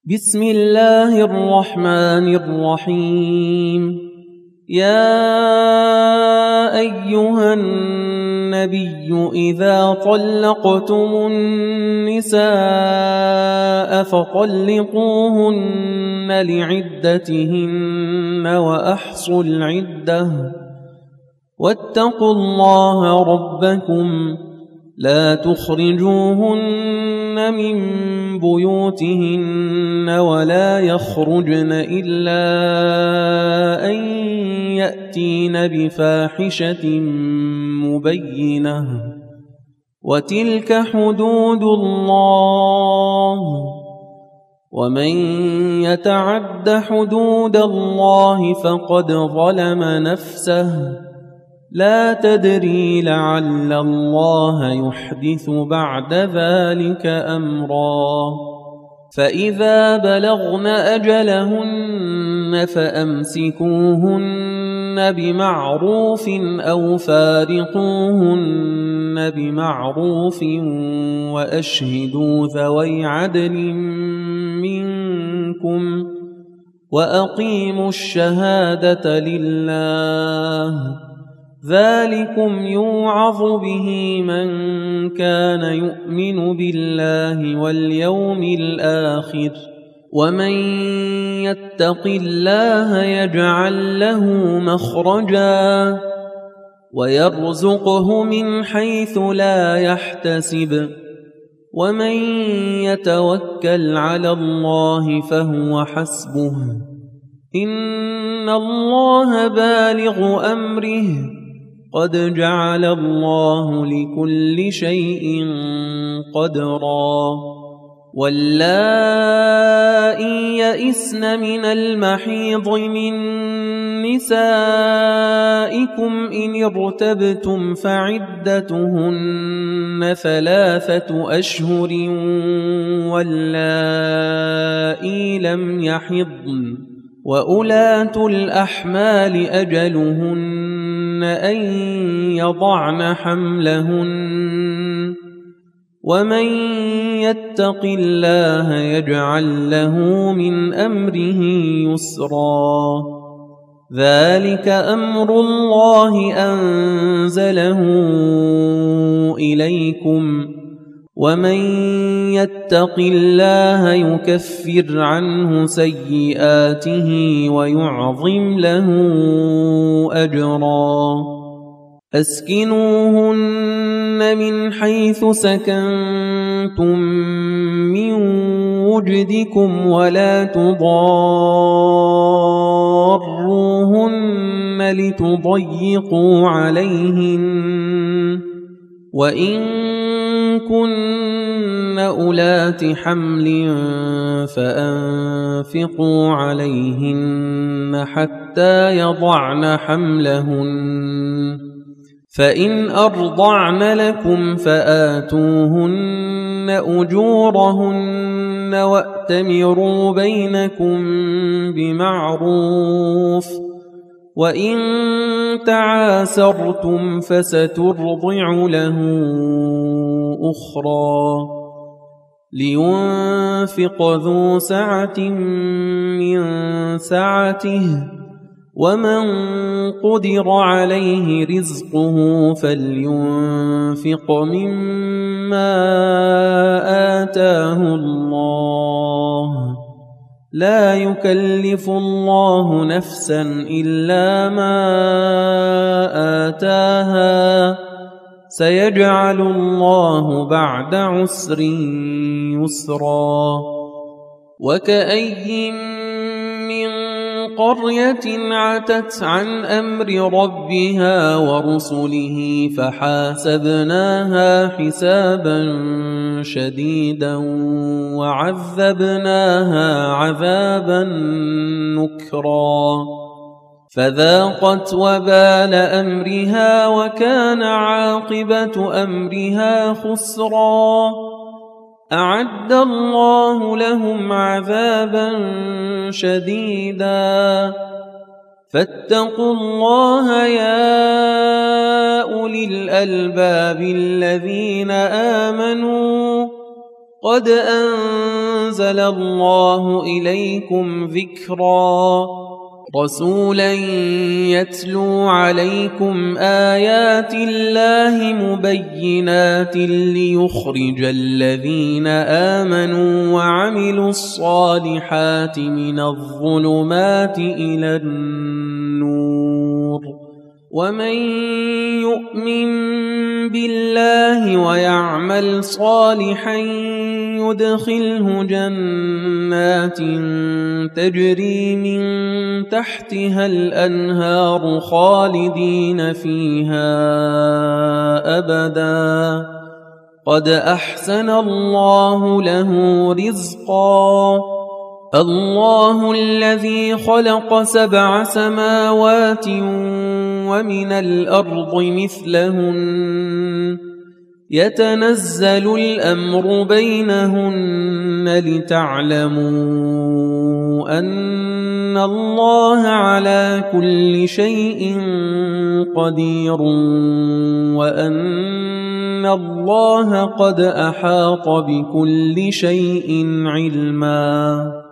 بسم الله الرحمن الرحيم. يا أيها النبي إذا طلقتم النساء فطلقوهن لعدتهن وأحصوا العدة واتقوا الله ربكم لا تخرجوهن من بيوتهن ولا يخرجن إلا أن يأتين بفاحشة مبينة وتلك حدود الله ومن يتعد حدود الله فقد ظلم نفسه لا تدري لعل الله يحدث بعد ذلك أمرا. فإذا بلغن أجلهن فأمسكوهن بمعروف أو فارقوهن بمعروف وأشهدوا ذوي عدل منكم وأقيموا الشهادة لله ذلكم يوعظ به من كان يؤمن بالله واليوم الآخر ومن يتق الله يجعل له مخرجا ويرزقه من حيث لا يحتسب ومن يتوكل على الله فهو حسبه إن الله بالغ أمره قد جعل الله لكل شيء قدرا. واللائي يئسن من المحيض من نسائكم إن ارتبتم فعدتهن 3 أشهر واللائي لم يحضن وأولاة الأحمال أجلهن أن يضعن حملهن ومن يتق الله يجعل له من أمره يسرا. ذلك أمر الله أنزله إليكم ومن يتق الله يكفر عنه سيئاته ويعظم له أجرا. أسكنوهن من حيث سكنتم من وجدكم ولا تضاروهن لتضيقوا عليهن وإن كن أولات حمل فأنفقوا عليهن حتى يضعن حملهن فإن أرضعن لكم فآتوهن أجورهن وأتمروا بينكم بمعروف وإن تعاسرتم فسترضع له أخرى. لينفق ذو سعة من سعته ومن قدر عليه رزقه فلينفق مما آتاه الله لا يكلف الله نفسا إلا ما آتاها سيجعل الله بعد عسر يسرا. وكأي من قرية عتت عن أمر ربها ورسله فحاسبناها حسابا شديدا وعذبناها عذابا نكرا فذاقت وبال أمرها وكان عاقبة أمرها خسرا. أعد الله لهم عذابا شديدا فاتقوا الله يا أولي الألباب الذين آمنوا قد أنزل الله إليكم ذكرا رسولا يتلو عليكم آيات الله مبينات ليخرج الذين آمنوا وعملوا الصالحات من الظلمات إلى النور ومن يؤمن بالله ويعمل صالحا يدخله جنات تجري من تحتها الأنهار خالدين فيها أبدا قد أحسن الله له رزقا الله الذي خلق 7 سماوات ومن الأرض مثلهن يتنزل الأمر بينهن لتعلموا أن الله على كل شيء قدير وأن الله قد أحاط بكل شيء علما